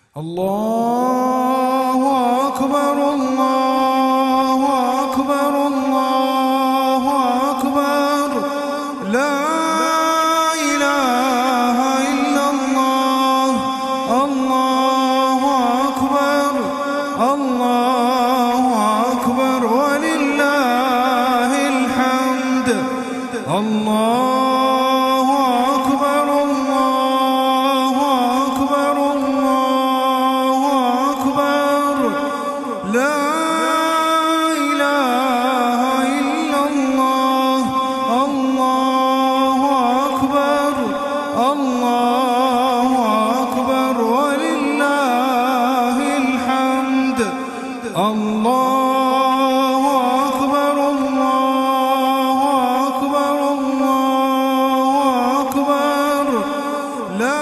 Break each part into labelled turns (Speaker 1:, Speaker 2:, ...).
Speaker 1: الله أكبر الله أكبر الله أكبر لا إله إلا الله. الله أكبر الله أكبر ولله الحمد. الله أكبر الله أكبر الله أكبر لا إله إلا الله. الله أكبر الله أكبر ولله الحمد. الله أكبر الله أكبر الله أكبر لا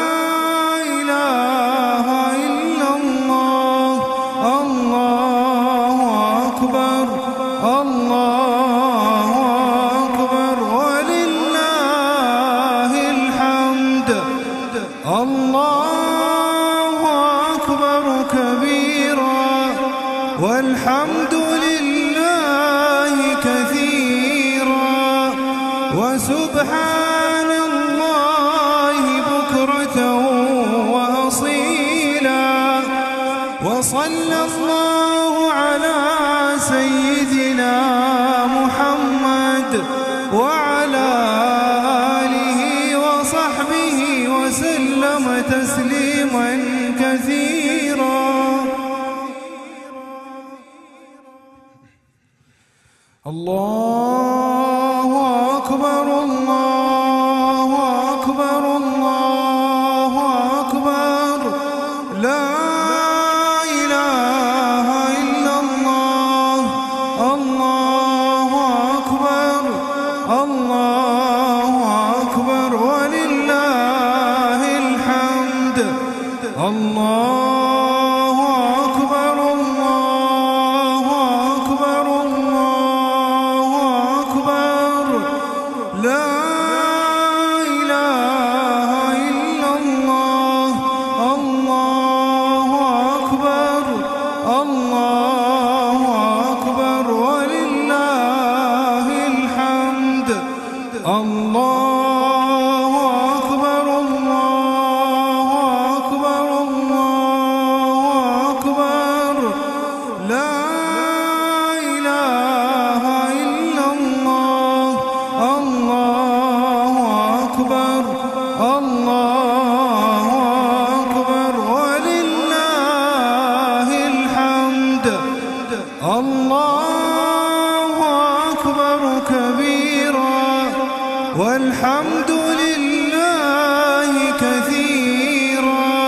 Speaker 1: إله إلا الله. الله أكبر الله أكبر ولله الحمد. الله أكبر كبيرا والحمد لله كثيرا وسبحان الله بكرة وأصيلا. وصلى الله على سيدنا محمد وعلى آله وصحبه وسلم تسليما كثيرا. الله أكبر الله أكبر الله أكبر لا إله إلا الله. الله أكبر الله أكبر ولله الحمد. الله أكبر الله أكبر الله أكبر لا إله إلا الله. الله أكبر الله أكبر ولله الحمد. الله أكبر الله أكبر الله أكبر لا إله إلا الله. الله أكبر الله أكبر ولله الحمد. الله أكبر كبيرا والحمد لله كثيرا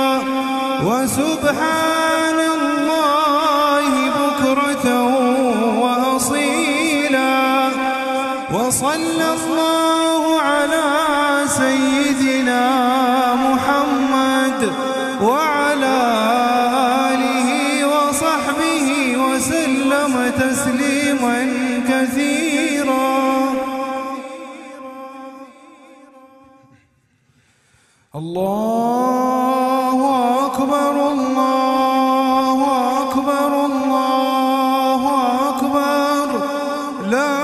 Speaker 1: وسبحان الله بكرة وأصيلا. وصلى الله على سيدنا محمد وعلى آله وصحبه وسلم تسليما كثيرا. الله أكبر الله أكبر الله أكبر لا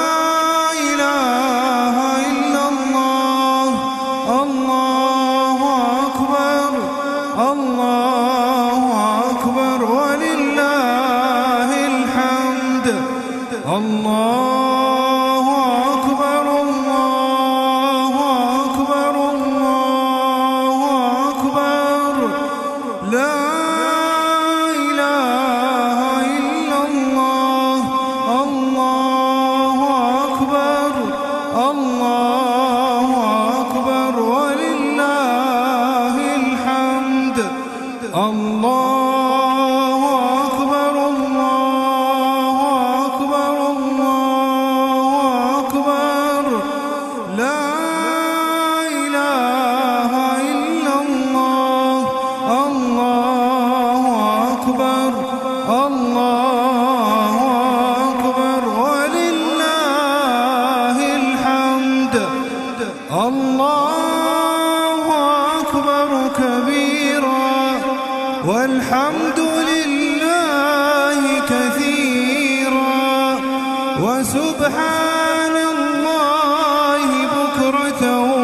Speaker 1: إله إلا الله. الله أكبر الله أكبر ولله الحمد. الله أكبر الله أكبر الله أكبر لا إله إلا الله. الله أكبر الله أكبر ولله الحمد. الله أكبر الله أكبر الله أكبر لا إله إلا الله. الله أكبر الله أكبر ولله الحمد. الله أكبر كبيرا والحمد لله كثيرا وسبحان الله بكرة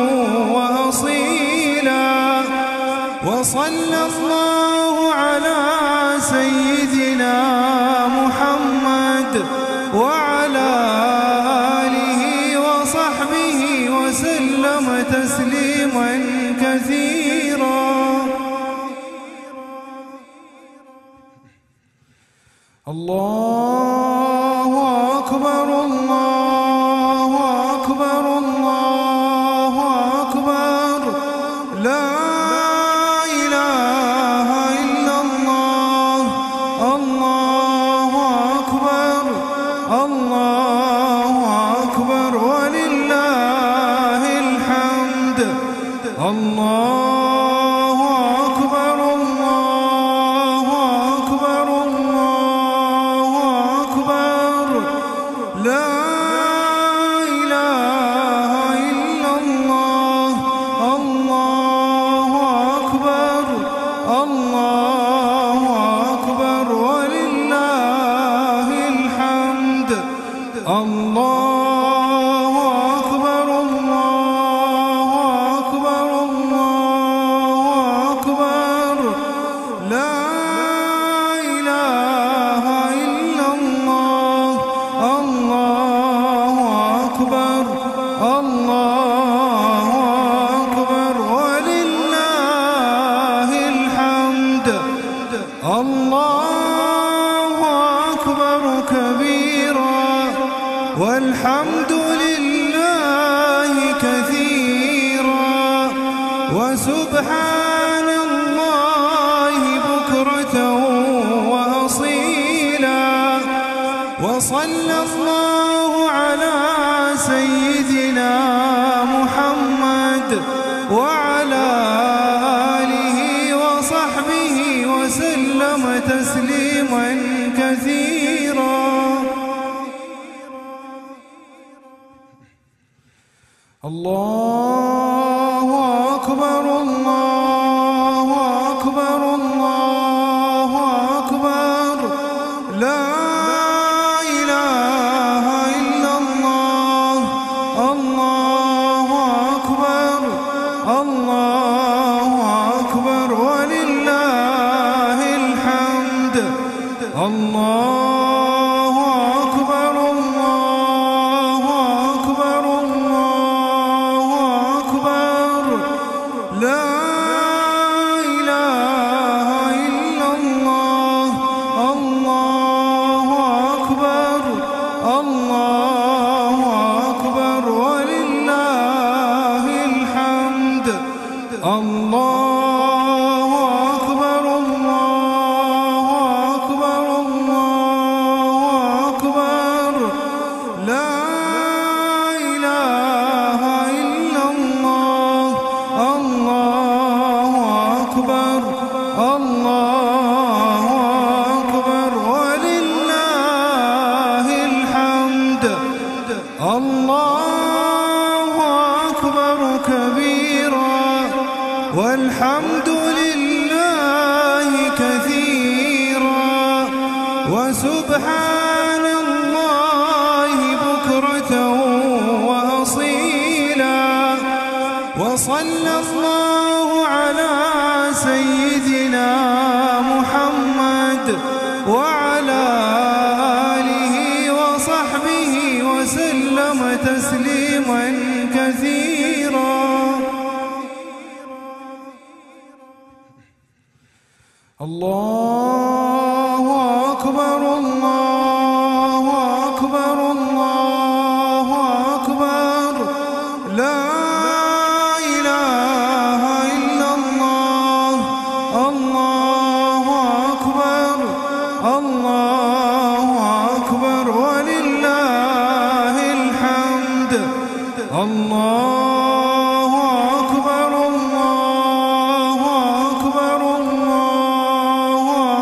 Speaker 1: وأصيلا وصلى الله على سيدنا محمد وعلى آله وصحبه وسلم تسليما كثيرا. الله أكبر الله أكبر الله أكبر لا إله إلا الله. الله أكبر الله أكبر ولله الحمد. الله أكبر الله أكبر الله أكبر لا إله إلا الله. الله أكبر الله أكبر ولله الحمد. الله أكبر الله أكبر الله أكبر لا إله إلا الله. الله أكبر الله أكبر ولله الحمد. الله أكبر كبيرا والحمد لله كثيرا وسبحان الله بكرة وأصيلا وصلى الله على سيدنا محمد وعلى آله وصحبه وسلم تسليما كثيرا. الله أكبر الله أكبر الله أكبر لا إله إلا الله. الله أكبر الله أكبر ولله الحمد. الله أكبر الله أكبر الله أكبر لا إله إلا الله. الله أكبر الله أكبر ولله الحمد. الله أكبر الله أكبر الله أكبر لا إله إلا الله. الله أكبر الله أكبر ولله الحمد. الله أكبر كبيرا والحمد لله كثيرا وسبحان الله بكرة وأصيلا وصلى الله على سيدنا محمد وعلى آله وصحبه وسلم تسليما كثيرا. الله أكبر الله أكبر الله أكبر لا إله إلا الله. الله أكبر الله أكبر ولله الحمد. الله أكبر الله أكبر الله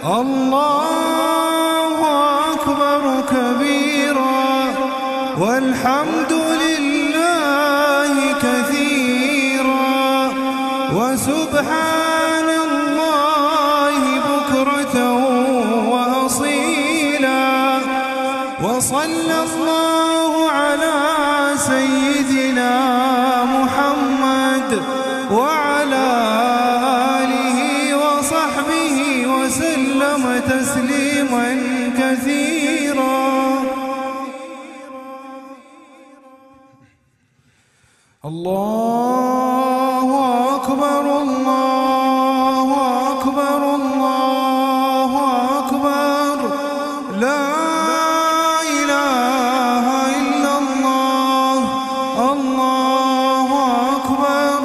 Speaker 1: الله أكبر كبيرا والحمد لله كثيرا وسبحان الله بكرة وأصيلا وصلى الله على سيدنا محمد وعلى آله وصحبه وسلم تسليما كثيرا. الله أكبر الله أكبر الله أكبر لا إله إلا الله. الله أكبر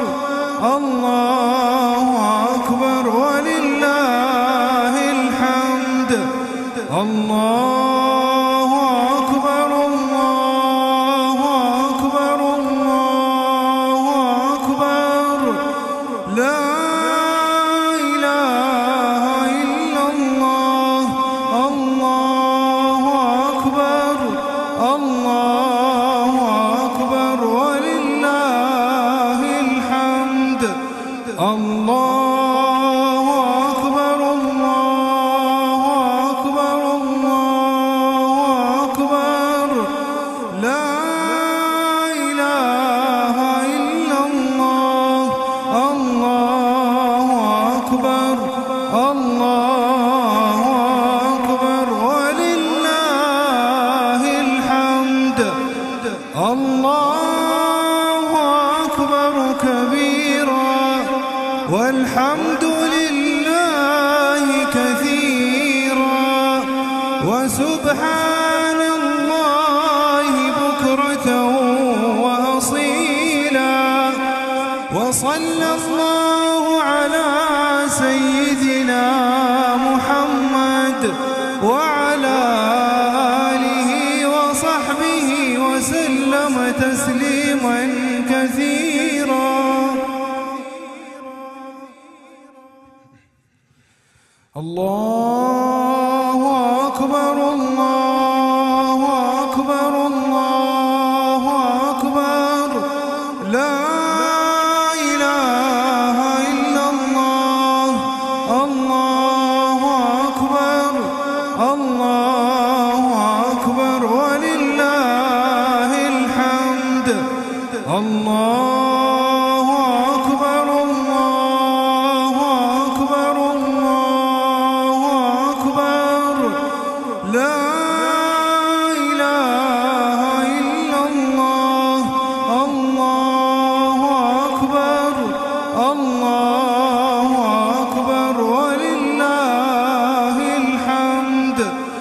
Speaker 1: الله أكبر ولله الحمد. الله أكبر الله أكبر الله أكبر لا إله إلا الله. الله أكبر الله أكبر ولله الحمد. الله أكبر الله أكبر الله أكبر لا إله إلا الله. الله أكبر الله أكبر ولله الحمد. الله أكبر كبيرا والحمد لله كثيرا وسبحان الله بكرة وأصيلا وصلى الله على سيدنا محمد وعلى آله وصحبه وسلم تسليما كثيرا. الله أكبر الله أكبر الله أكبر لا إله إلا الله. الله أكبر الله أكبر ولله الحمد. الله أكبر الله أكبر الله أكبر لا إله إلا الله. الله أكبر الله أكبر ولله الحمد.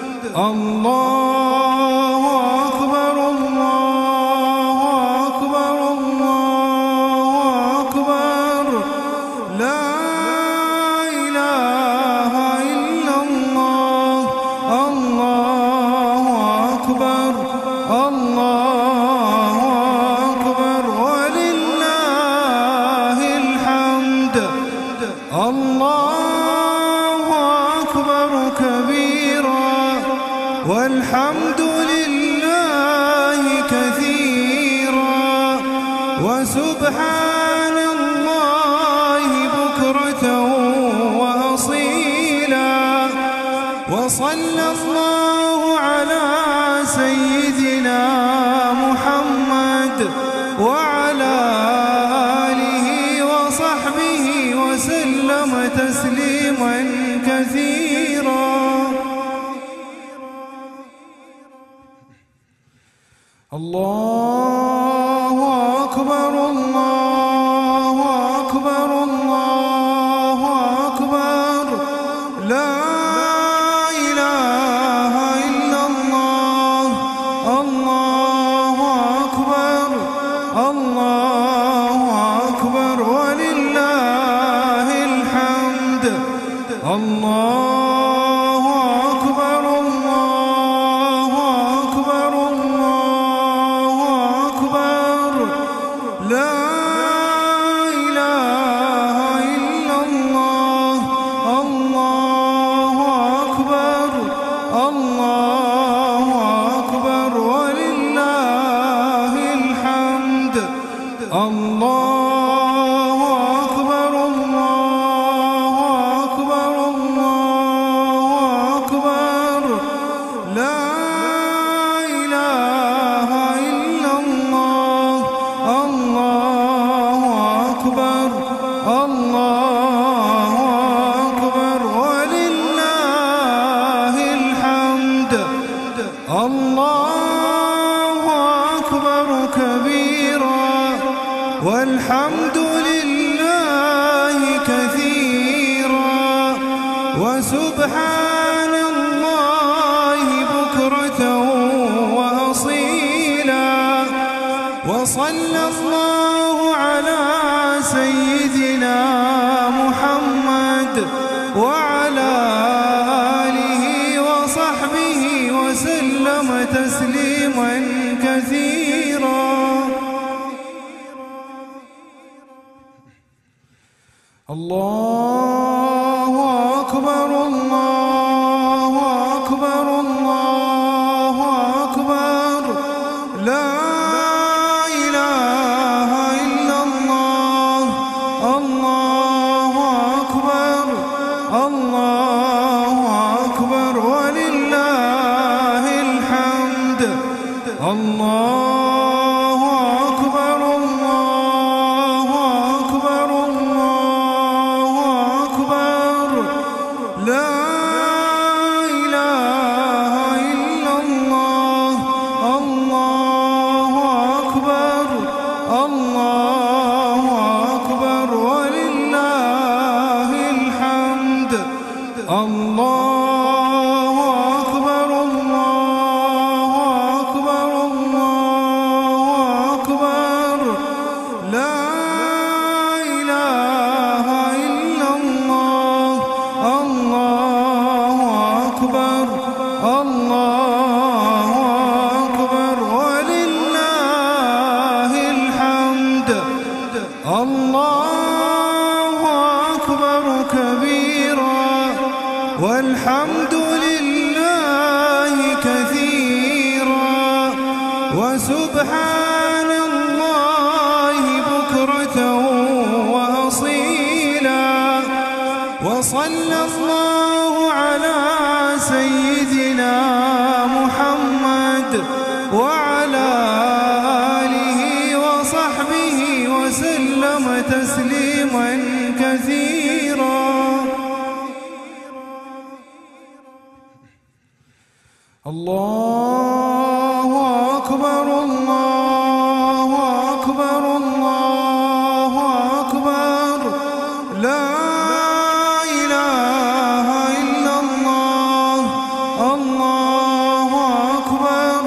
Speaker 1: الله أكبر الله أكبر الله أكبر لا إله إلا الله. الله أكبر الله أكبر ولله الحمد. الله أكبر كبيرا والحمد لله كثيرا وسبحان الله بكرة وأصيلا وصلى الله على سيدنا محمد وعلى آله وصحبه وسلم تسليما كثيرا. الله أكبر الله أكبر الله أكبر لا إله إلا الله. الله أكبر الله أكبر ولله الحمد. الله أكبر الله أكبر الله الله أكبر كبيرا والحمد لله كثيرا وسبحان الله بكرة وأصيلا وصلى الله على سيدنا محمد وعلى آله وصحبه وسلم تسليما كثيرا. الله أكبر الله أكبر الله أكبر لا إله إلا الله. الله أكبر الله أكبر ولله الحمد. الله أكبر الله أكبر الله أكبر لا إله إلا الله. الله أكبر الله أكبر ولله الحمد. الله أكبر الله أكبر الله أكبر لا إله إلا الله. الله أكبر الله أكبر ولله الحمد. الله أكبر كبيرا والحمد لله كثيرا وسبحان الله بكرة وأصيلا وصلى الله على سيدنا محمد وعلى آله وصحبه وسلم تسليما كثيرا. الله أكبر الله أكبر الله أكبر لا إله إلا الله. الله أكبر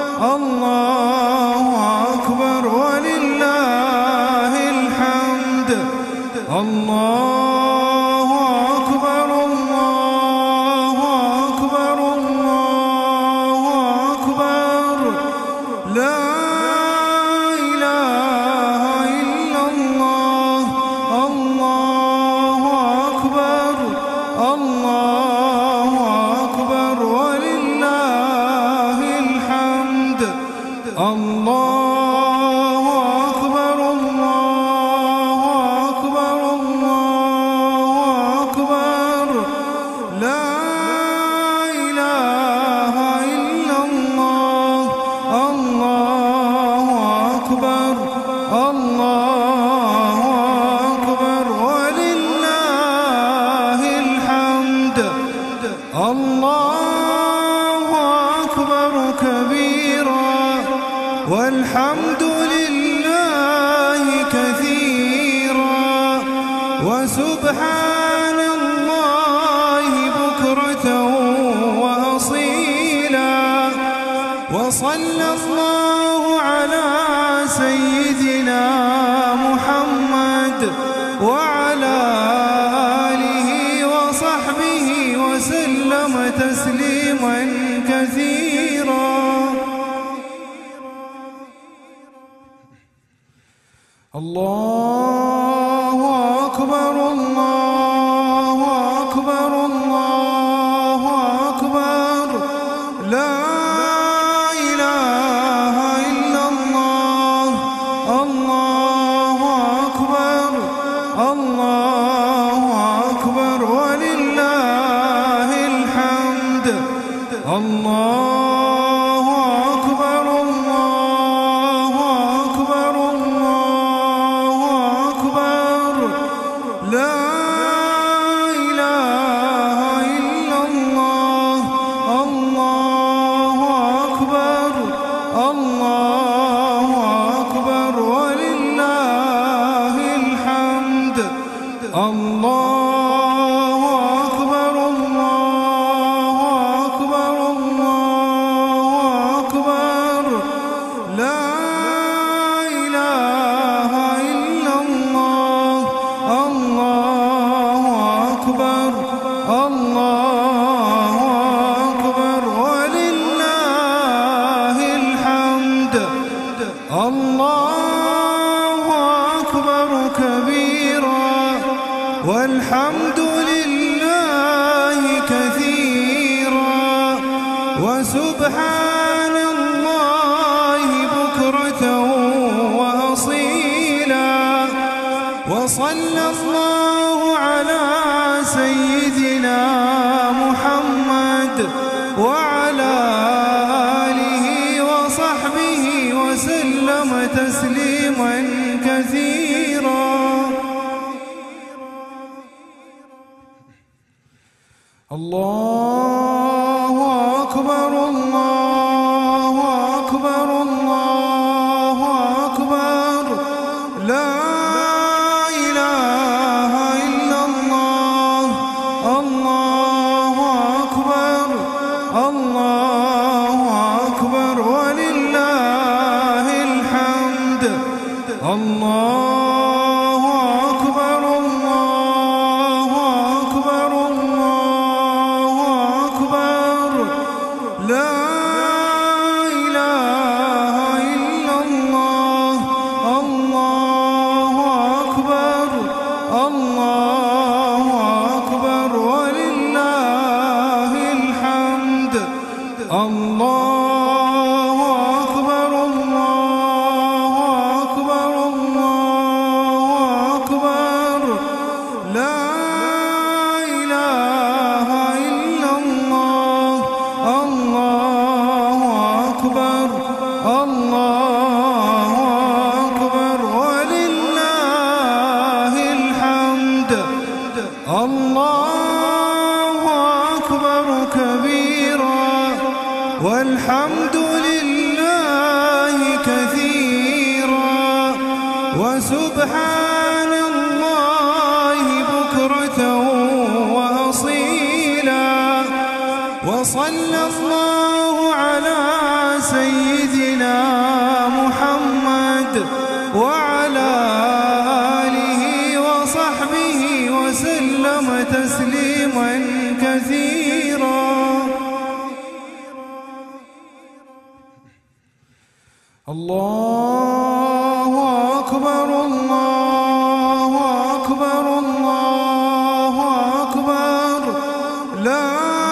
Speaker 1: الله أكبر ولله الحمد. الله أكبر الله أكبر الله أكبر لا إله إلا الله. الله أكبر الله أكبر ولله الحمد. الله أكبر الله أكبر الله أكبر لا إله إلا الله. الله أكبر الله أكبر ولله الحمد. الله أكبر كبيرا والحمد لله كثيرا وسبحان الله بكرة وأصيلا وصلى الله على سيدنا محمد وعلى آله وصحبه وسلم تسليما كثيرا. الله أكبر الله أكبر الله أكبر لا إله إلا الله. الله أكبر الله أكبر ولله الحمد. الله أكبر الله أكبر الله أكبر لا إله إلا الله. الله وسبحان الله بكرة وأصيلا. وصلى الله على سيدنا محمد وعلى آله وصحبه وسلم تسليما كثيرا. الله أكبر الله أكبر الله أكبر لا إله إلا الله. الله أكبر الله أكبر ولله الحمد. الله أكبر الله أكبر الله أكبر لا إله إلا الله. الله أكبر الله أكبر ولله الحمد. الله أكبر الله أكبر الله أكبر لا إله إلا الله. الله أكبر الله أكبر ولله الحمد. الله أكبر كبيرا والحمد لله كثيرا وسبحان الله بكرة وأصيلا. وصلى الله على سيدنا محمد وعلى آله وصحبه وسلم تسليما كثيرا. الله أكبر الله أكبر الله أكبر لا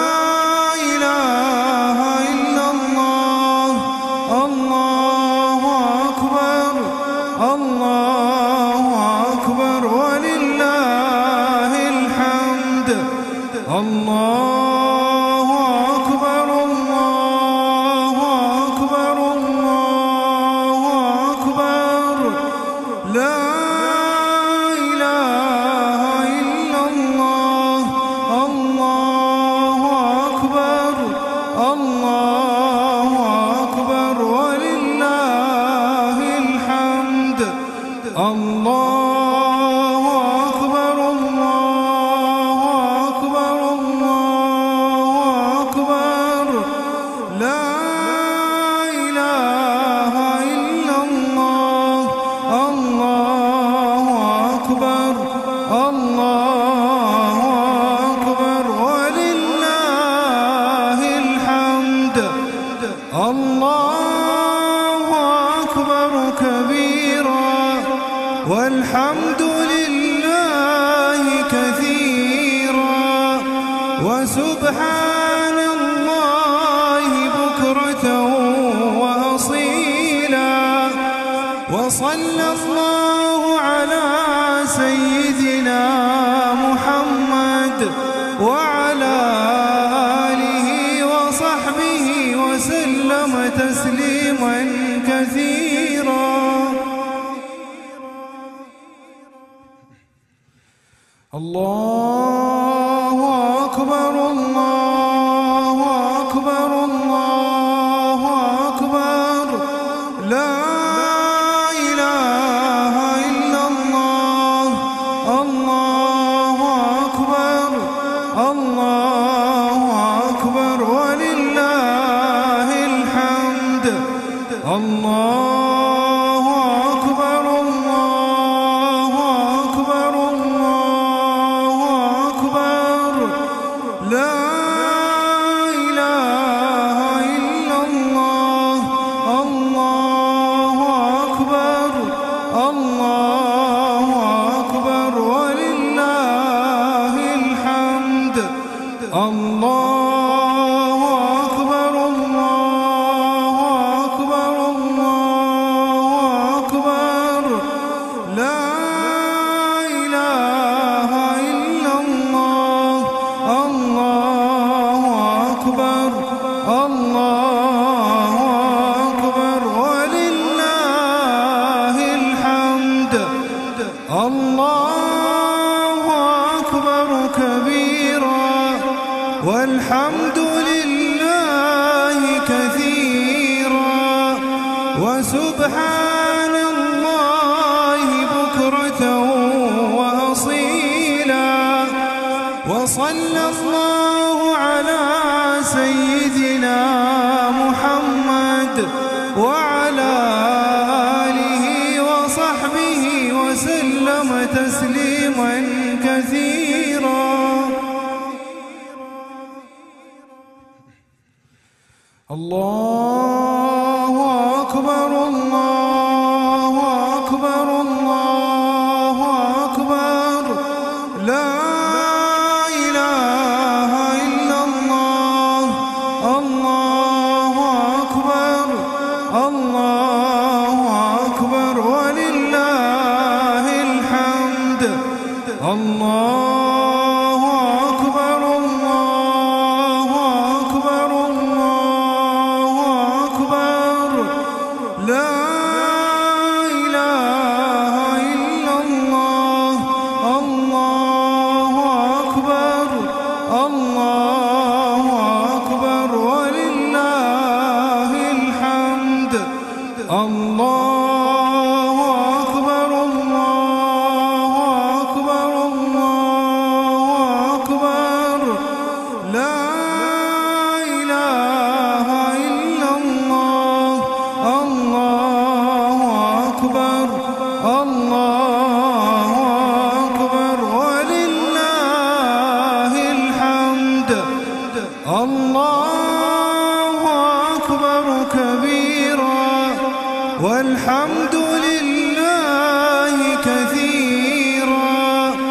Speaker 1: إله إلا الله. الله أكبر الله أكبر ولله الحمد. الله أكبر الله أكبر الله أكبر لا إله إلا الله. الله أكبر الله أكبر ولله الحمد. الله أكبر الله أكبر الله أكبر لا إله إلا الله. الله أكبر الله أكبر ولله الحمد. الله أكبر كبيرا والحمد لله كثيرا وسبحان الله بكرة وأصيلا. وصلى الله على سيدنا محمد وعلى آله وصحبه وسلم تسليما كثيرا. الله أكبر الله أكبر الله أكبر لا إله إلا الله. الله أكبر الله أكبر ولله الحمد. الله أكبر الله أكبر الله أكبر لا إله إلا الله. الله أكبر الله أكبر ولله الحمد. الله أكبر أكبر الله أكبر ولله الحمد. الله أكبر كبيرا والحمد لله كثيرا وسبحان الله بكرة وأصيلا. وصلى الله على سيدنا محمد وعلى آله وصحبه وسلم تسليما كثيرا. الله أكبر الله أكبر الله أكبر لا إله إلا الله. الله أكبر الله أكبر ولله الحمد. الله أكبر الله أكبر الله أكبر لا إله إلا الله. الله أكبر الله أكبر ولله الحمد. الله أكبر الله أكبر الله أكبر لا إله إلا الله. الله أكبر الله أكبر ولله الحمد. الله أكبر كبيرا والحمد لله كثيرا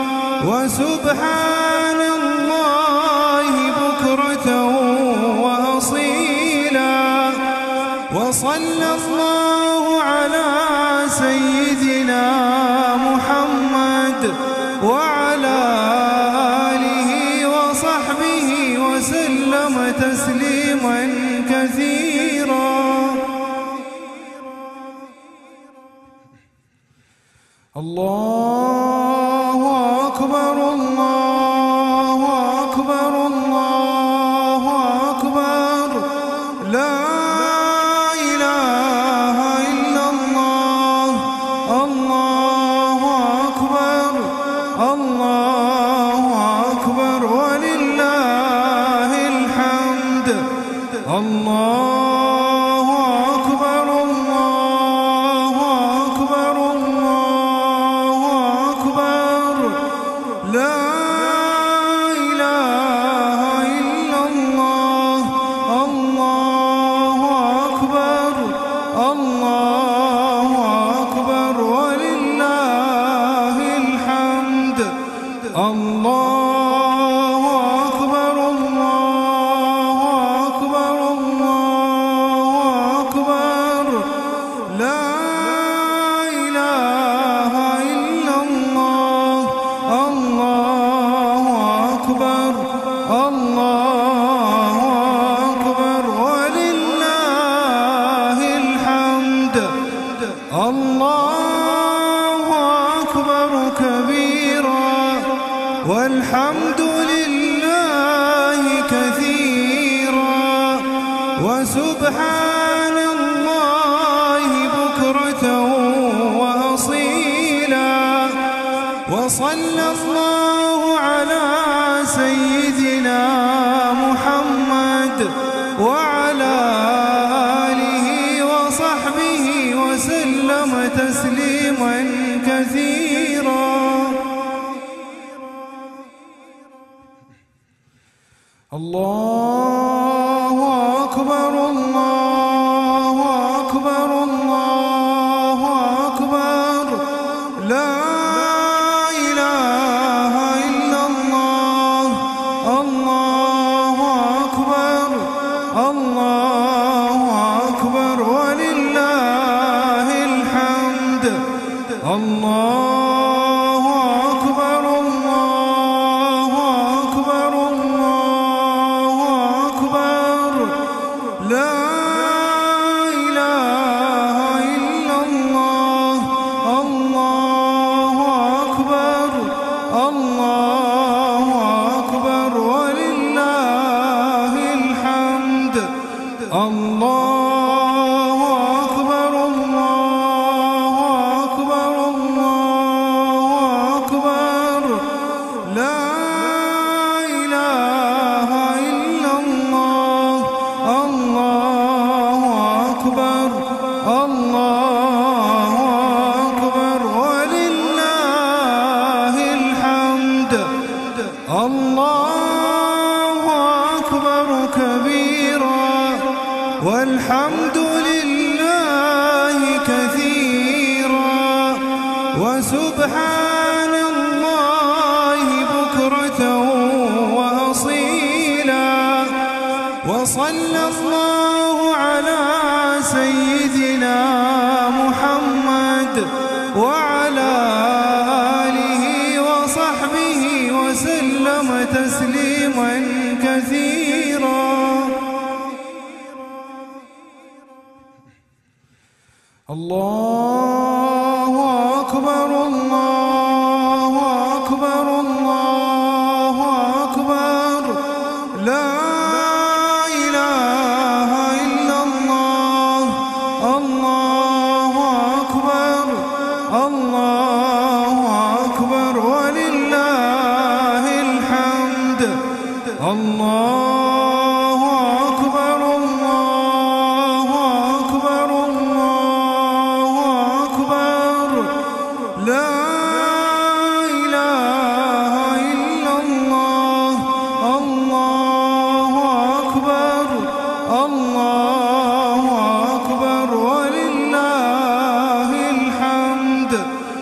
Speaker 1: وسبحان الله بكرة وأصيلا. وصلى الله على سيدنا محمد وعلى آله وصحبه وسلم تسليما كثيرا. الله أكبر الله أكبر الله أكبر لا إله إلا الله. الله أكبر الله أكبر ولله الحمد. الله أكبر الله أكبر الله أكبر لا إله إلا الله. الله أكبر الله أكبر ولله الحمد. الله أكبر الله أكبر الله أكبر لا إله إلا الله. الله أكبر الله أكبر ولله الحمد. الله أكبر كبيرا والحمد لله كثيرا وسبحان الله بكرة وأصيلا. وصلى الله على سيدنا محمد وعلى آله وصحبه وسلم تسليما كثيرا. الله أكبر الله أكبر الله أكبر لا إله إلا الله. الله أكبر الله لا إله إلا الله. الله أكبر الله أكبر ولله الحمد. الله أكبر الله أكبر الله أكبر. لا إله إلا الله. الله أكبر الله أكبر ولله الحمد. الله أكبر كبيرا والحمد لله كثيرا وسبحان الله بكرة وأصيلا. وصلى الله على سيدنا محمد وعلى آله وصحبه وسلم تسليما كثيرا. الله أكبر الله أكبر الله أكبر. لا إله إلا الله. الله أكبر الله أكبر ولله الحمد. الله أكبر الله أكبر الله أكبر. لا إله إلا الله. الله أكبر الله أكبر ولله الحمد.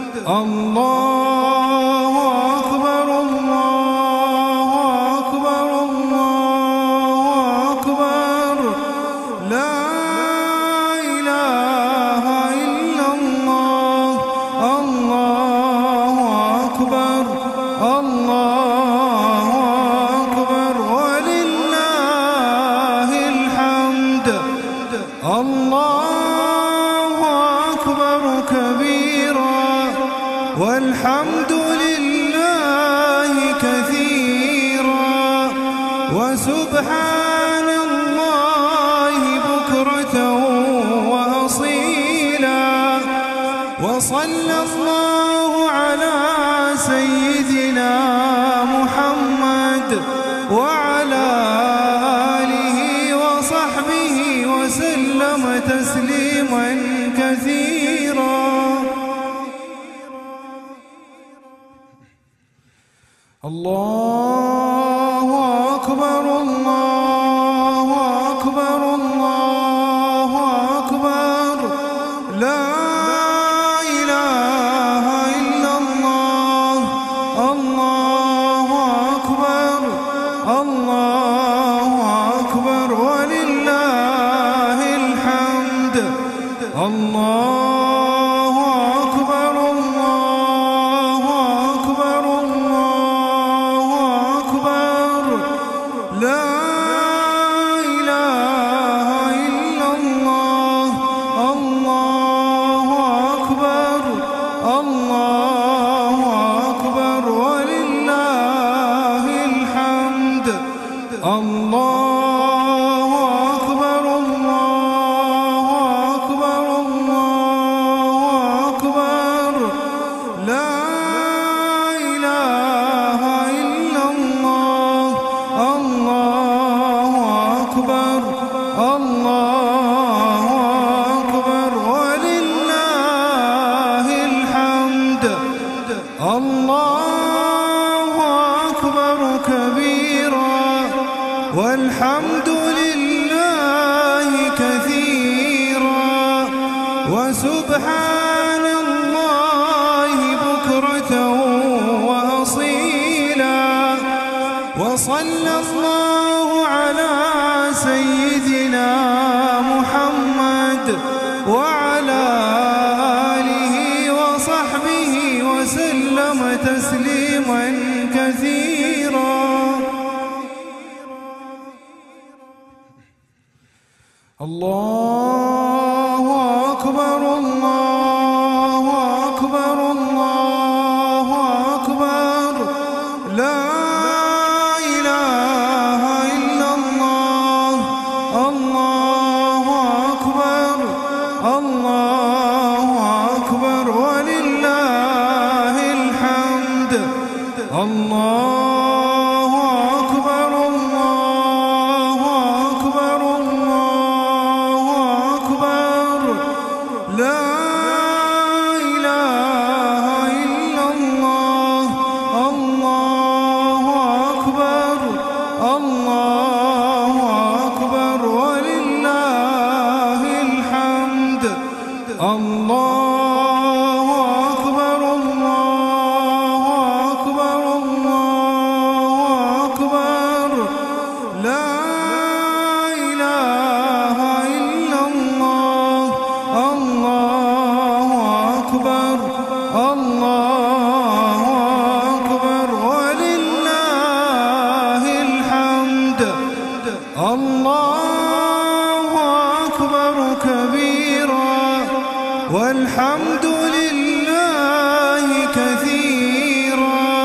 Speaker 1: الله أكبر الله أكبر الله أكبر. لا إله إلا الله. الله أكبر الله أكبر ولله الحمد. الله أكبر كبيرا والحمد لله كثيرا وسبحان الله بكرة وأصيلا. وصلى الله على سيدنا محمد وعلى آله وصحبه وسلم تسليما كثيرا. الله أكبر الله أكبر الله أكبر. لا إله إلا الله. الله أكبر الله أكبر ولله الحمد. الله أكبر الله أكبر الله أكبر. لا إله إلا الله. الله أكبر الله أكبر ولله الحمد. الله أكبر الله أكبر الله أكبر. لا إله إلا الله. الله أكبر الله أكبر ولله الحمد. الله أكبر كبيرا والحمد لله كثيرا وسبحان الله بكرة وأصيلا. وصلى الله على سيدنا محمد وعلى آله وصحبه وسلم تسليما كثيرا. الله أكبر الله أكبر الله أكبر لا إله إلا الله الله أكبر الله أكبر ولله الحمد الله أكبر الله أكبر الله أكبر لا إله إلا الله الله أكبر الله أكبر ولله الحمد الله أكبر الله أكبر الله أكبر لا إله إلا الله الله أكبر الله أكبر ولله الحمد الله أكبر كبيرا والحمد لله كثيرا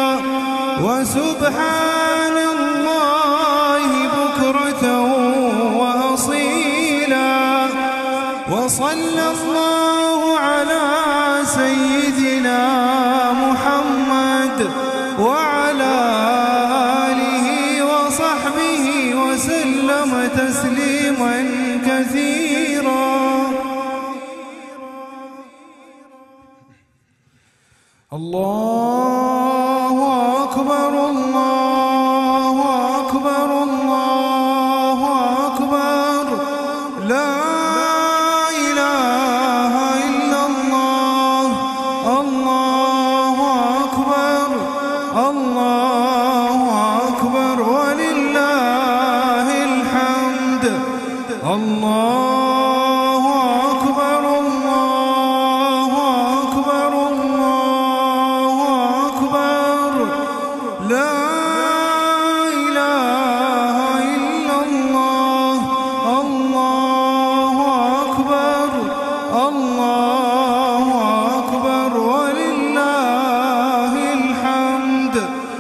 Speaker 1: وسبحان الله بكرة وأصيلا وصلى الله على سيدنا محمد وعلى آله وصحبه وسلم تسليما كثيرا الله أكبر الله أكبر الله أكبر لا إله إلا الله الله أكبر الله أكبر ولله الحمد الله أكبر الله أكبر الله أكبر لا إله إلا الله الله أكبر الله أكبر ولله الحمد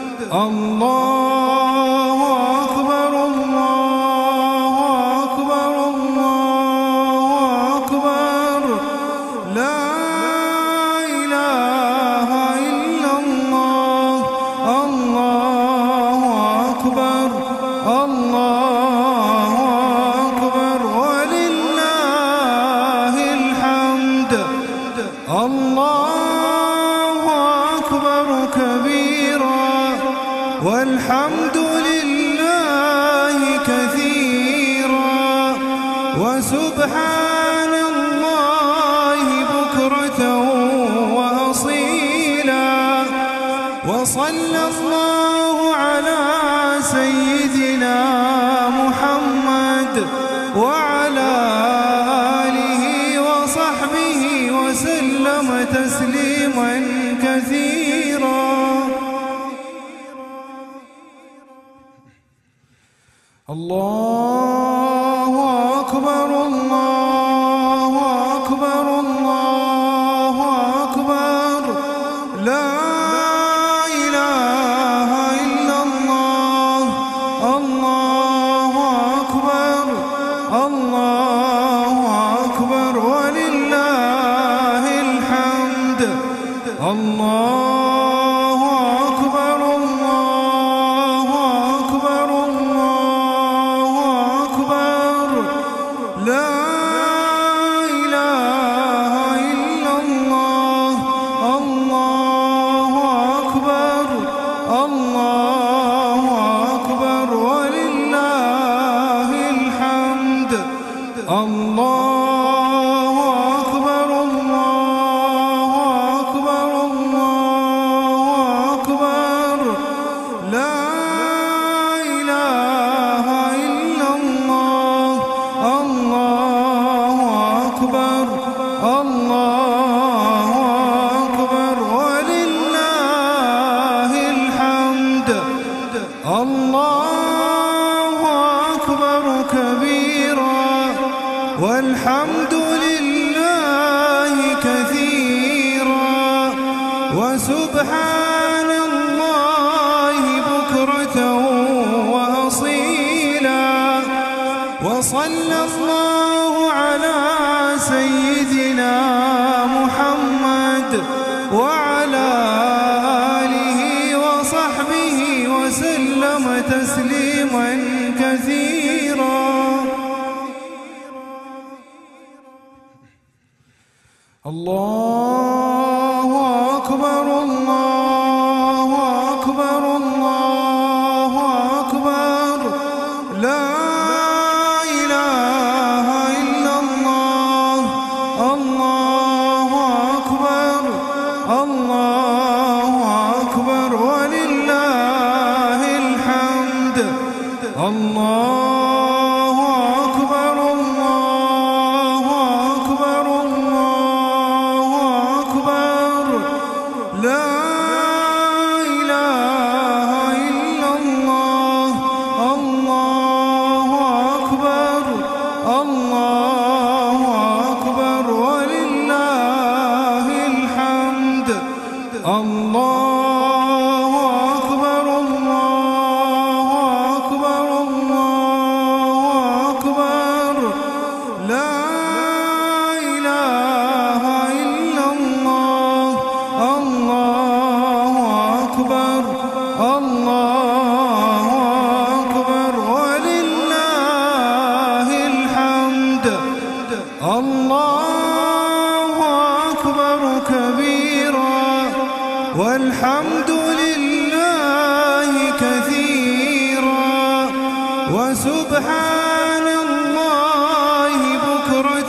Speaker 1: الله أكبر الله أكبر الله أكبر لا إله إلا الله الله أكبر الله أكبر ولله الحمد الله أكبر كبيرا والحمد لله كثيرا وسبحان الله بكرة وأصيلا وصلى الله على سيدنا محمد وعلى آله وصحبه وسلم تسليما كثيرا الله أكبر الله أكبر الله أكبر لا إله إلا الله الله أكبر الله أكبر ولله الحمد الله أكبر الله أكبر الله أكبر لا إله إلا الله الله أكبر الله أكبر ولله الحمد الله أكبر الله أكبر الله أكبر لا إله إلا الله الله أكبر الله أكبر ولله الحمد الله أكبر كبيرا والحمد لله كثيرا وسبحان الله بكرة وأصيلا. وصلى الله على سيدنا محمد وعلى آله وصحبه وسلم تسليما كثيرا. الله أكبر الله أكبر الله أكبر لا إله إلا الله. الله أكبر الله أكبر ولله الحمد. الله أكبر الله أكبر الله أكبر لا إله إلا الله. الله أكبر الله أكبر ولله الحمد. الله أكبر الله أكبر الله أكبر لا إله إلا الله. الله أكبر الله أكبر ولله الحمد. الله أكبر كبيرا والحمد لله كثيرا وسبحان الله بكرة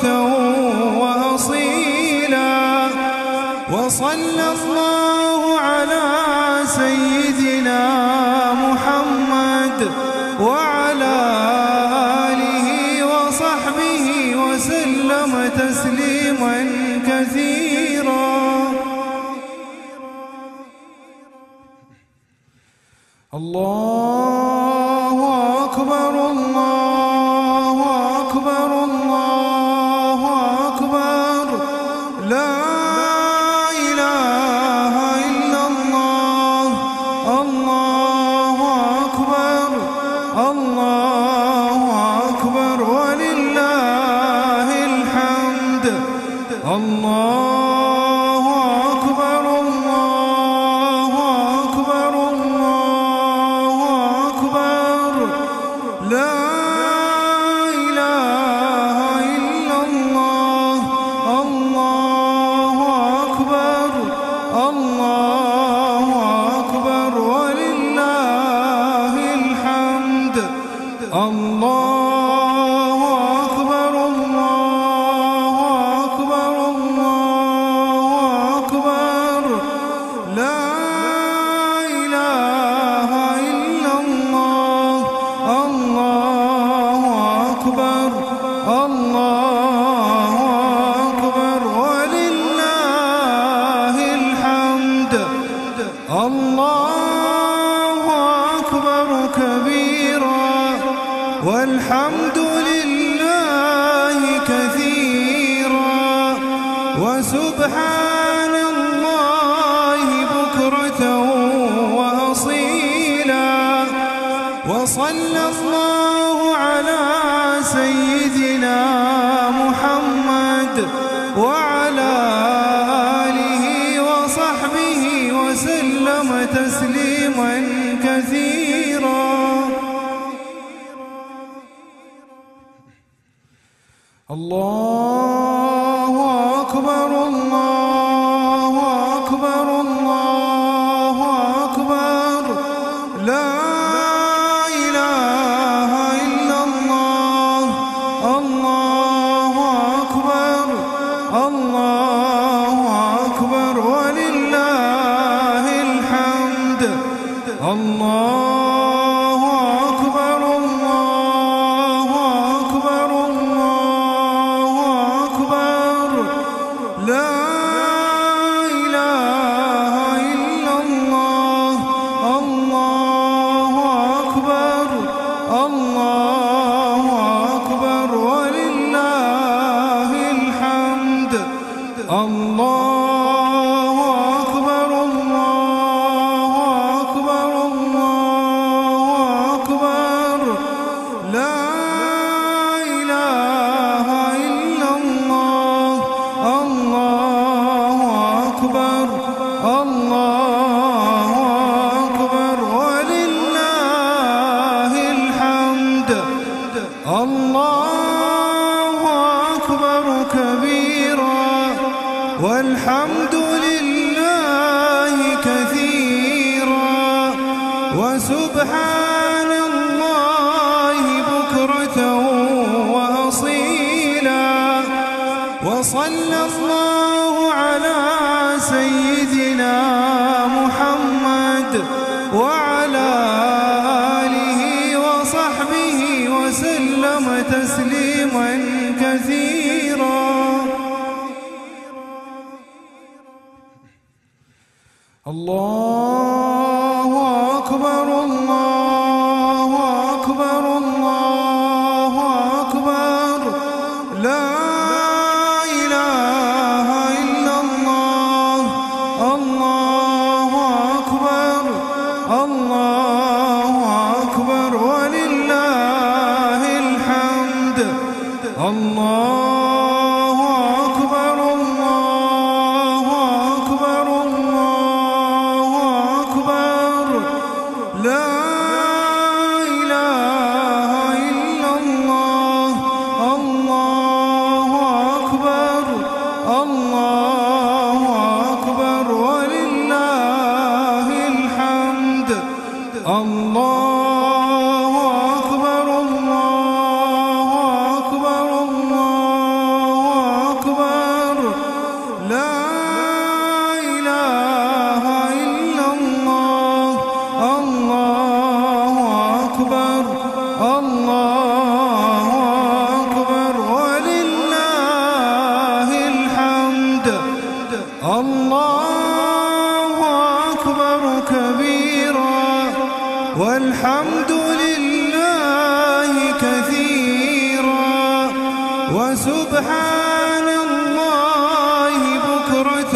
Speaker 1: وأصيلا. وصلى الله على سيدنا محمد وعلى آله وصحبه وسلم تسليما كثيرا. الله أكبر الله أكبر الله أكبر لا إله إلا الله. الله أكبر الله أكبر ولله الحمد. الله أكبر الله أكبر الله أكبر لا إله إلا الله. الله أكبر الله أكبر ولله الحمد. الله أكبر الله أكبر الله أكبر لا إله إلا الله. الله أكبر الله أكبر ولله الحمد. الله أكبر كبيرا والحمد لله كثيرا وسبحان الله بكرة وأصيلا. وصلى الله على سيدنا محمد وعلى آله وصحبه وسلم تسليما كثيرا. الله أكبر الله أكبر الله أكبر لا إله إلا الله. الله أكبر الله أكبر ولله الحمد. الله أكبر الله أكبر الله أكبر لا الله أكبر كبيرا والحمد لله كثيرا وسبحان الله بكرة وأصيلا وصلى الله على سيدنا محمد وعلى آله وصحبه وسلم تسليما كثيرا. الله أكبر الله أكبر الله أكبر لا إله إلا الله. الله أكبر الله أكبر ولله الحمد. الله أكبر الله أكبر الله أكبر لا إله إلا الله. الله أكبر الله أكبر ولله الحمد. الله أكبر الله أكبر الله أكبر لا إله إلا الله. الله أكبر الله أكبر ولله الحمد. الله أكبر كبيرا والحمد لله كثيرا وسبحان الله بكرة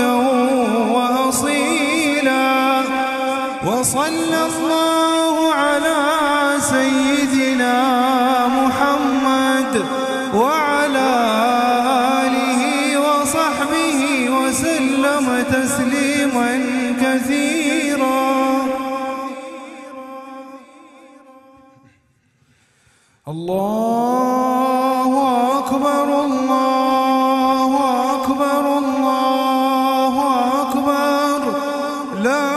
Speaker 1: وأصيلا وصلى الله على سيدنا محمد وعلى آله وصحبه وسلم تسليما كثيرا. الله أكبر الله أكبر الله أكبر لا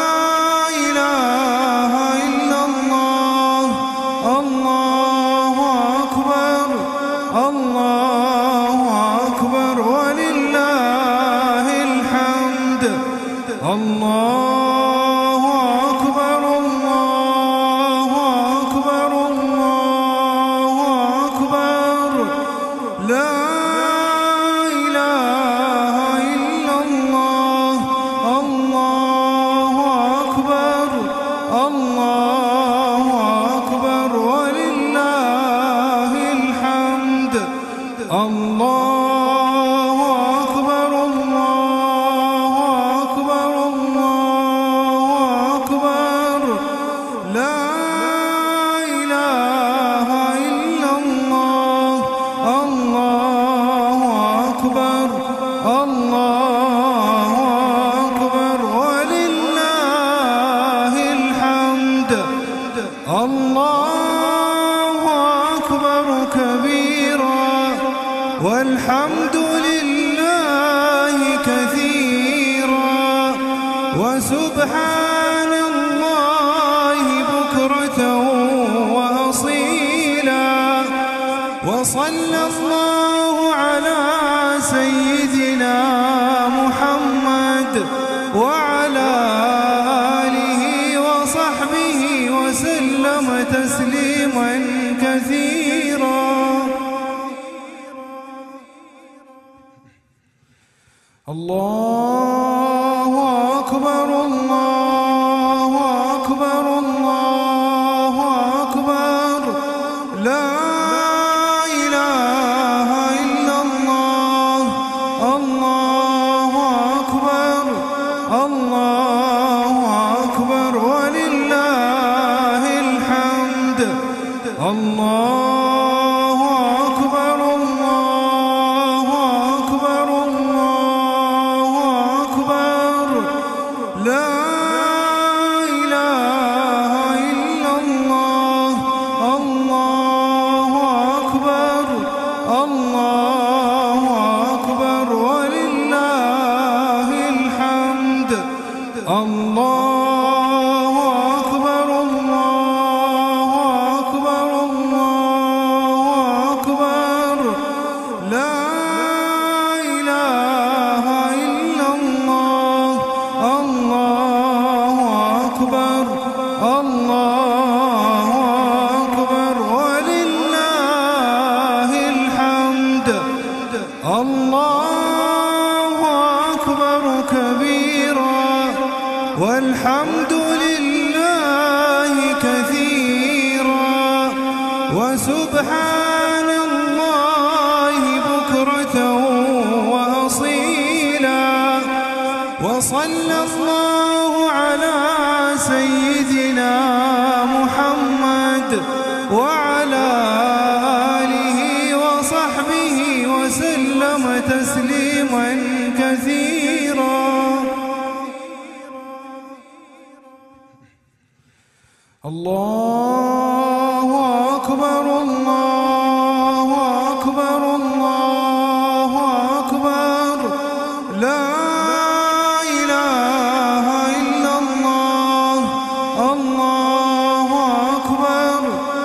Speaker 1: إله إلا الله. الله أكبر الله أكبر ولله الحمد. الله أكبر الله أكبر الله أكبر لا إله إلا الله. الله أكبر الله أكبر ولله الحمد. الله أكبر الله أكبر الله أكبر لا إله إلا الله. الله أكبر الله أكبر ولله الحمد. الله أكبر كبيرا والحمد لله كثيرا وسبحان الله بكرة وأصيلا وصلى الله على سيدنا محمد وعلى آله وصحبه وسلم تسليما كثيرا. الله أكبر الله أكبر الله أكبر لا إله إلا الله. الله أكبر الله أكبر ولله الحمد. الله أكبر الله أكبر الله الله أكبر كبيرا والحمد لله كثيرا وسبحان الله بكرة وأصيلا وصلى الله على سيدنا محمد وعلى آله وصحبه وسلم تسليما كثيرا. الله أكبر الله أكبر الله أكبر لا إله إلا الله. الله أكبر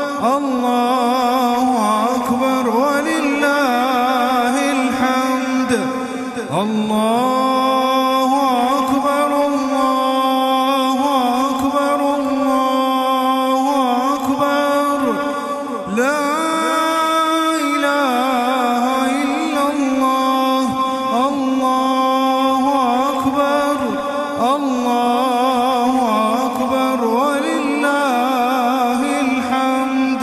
Speaker 1: الله أكبر ولله الحمد. الله أكبر الله أكبر الله أكبر لا إله إلا الله. الله أكبر الله أكبر ولله الحمد.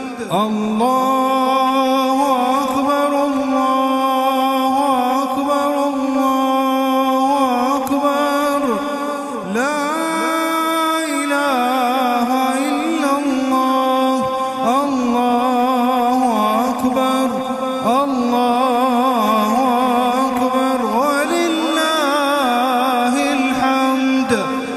Speaker 1: الله أكبر الله أكبر الله أكبر لا إله إلا الله. الله أكبر الله أكبر ولله الحمد.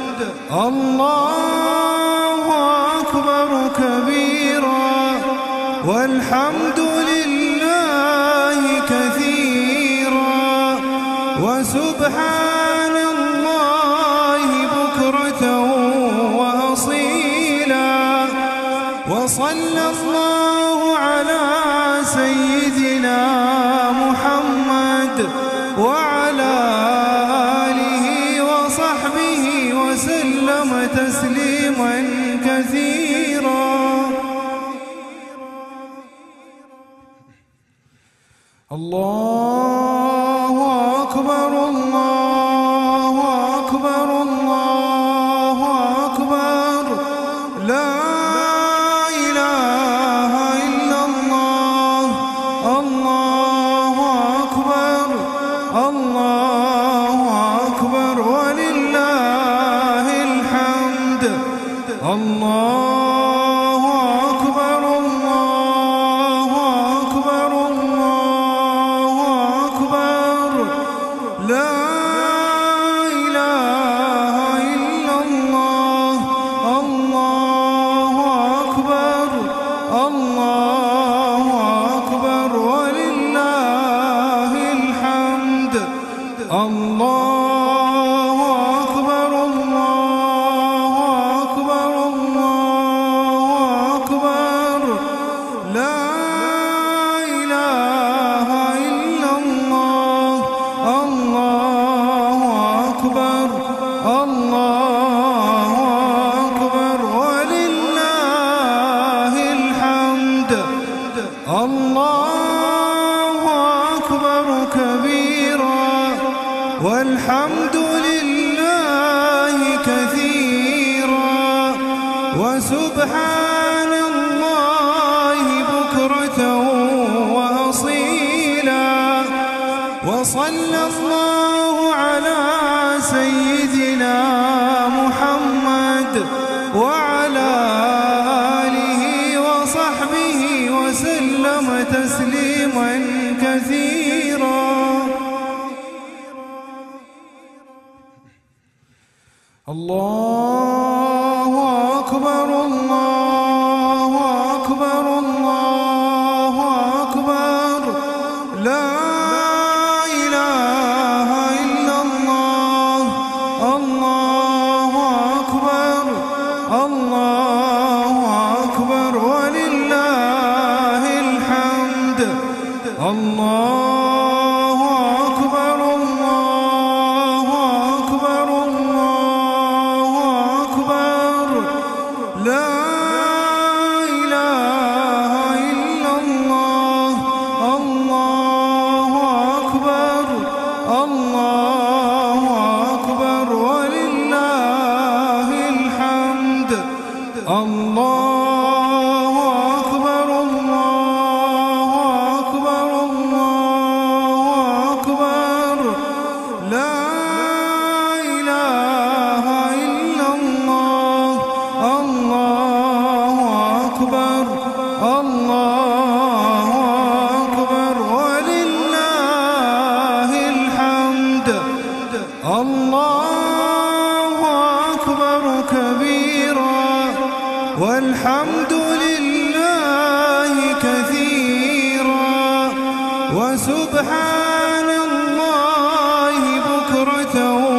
Speaker 1: الله أكبر كبيرا والحمد لله كثيرا وسبحان الله بكرة وأصيلا وصلى الله على سيدنا محمد وعلى آله وصحبه وسلم تسليما كثيرا. الله أكبر الله أكبر الله أكبر لا إله إلا الله. الله أكبر الله أكبر ولله الحمد. الله أكبر الله أكبر الله أكبر لا إله إلا الله. الله أكبر الله أكبر ولله الحمد. الله أكبر الله أكبر الله أكبر لا إله إلا الله. الله أكبر الله أكبر ولله الحمد. الله أكبر كبيرا والحمد لله كثيرا وسبحان الله بكرة وأصيلا وصلى الله على سيدنا محمد وعلى آله وصحبه وسلم تسليما كثيرا. الله أكبر الله أكبر الله أكبر لا إله إلا الله. الله أكبر الله أكبر ولله الحمد. الله أكبر الله أكبر الله أكبر لا إله إلا الله. الله وسبحان الله بكرة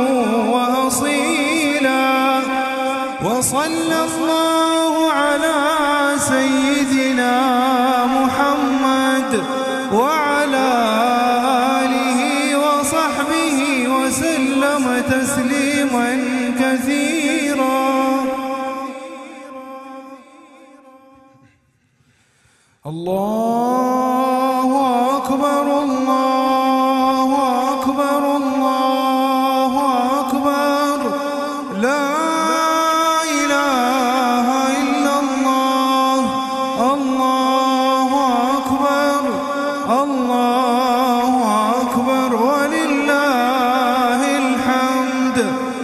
Speaker 1: وأصيلا. وصلى الله على سيدنا محمد وعلى آله وصحبه وسلم تسليما كثيرا. الله أكبر الله أكبر الله أكبر لا إله إلا الله. الله أكبر الله أكبر ولله الحمد.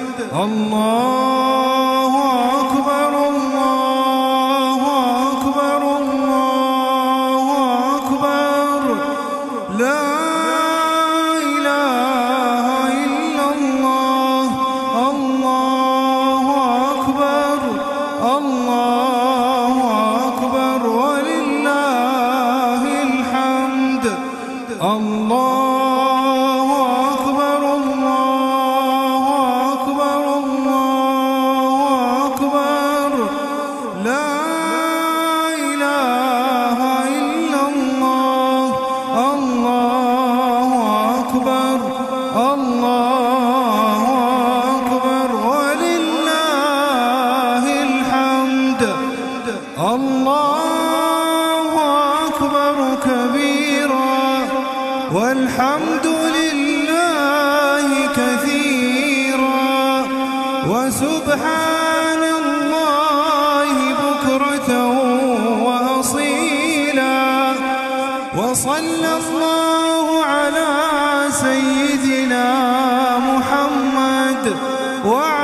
Speaker 1: الله أكبر الله أكبر الله أكبر لا إله إلا الله. الله أكبر الله أكبر ولله الحمد. الله أكبر الله أكبر الله أكبر لا إله إلا الله. الله أكبر الله أكبر ولله الحمد. الله أكبر كبيرا والحمد لله كثيرا وسبحان الله بكرة وأصيلا. وصلى الله على سيدنا محمد وعلى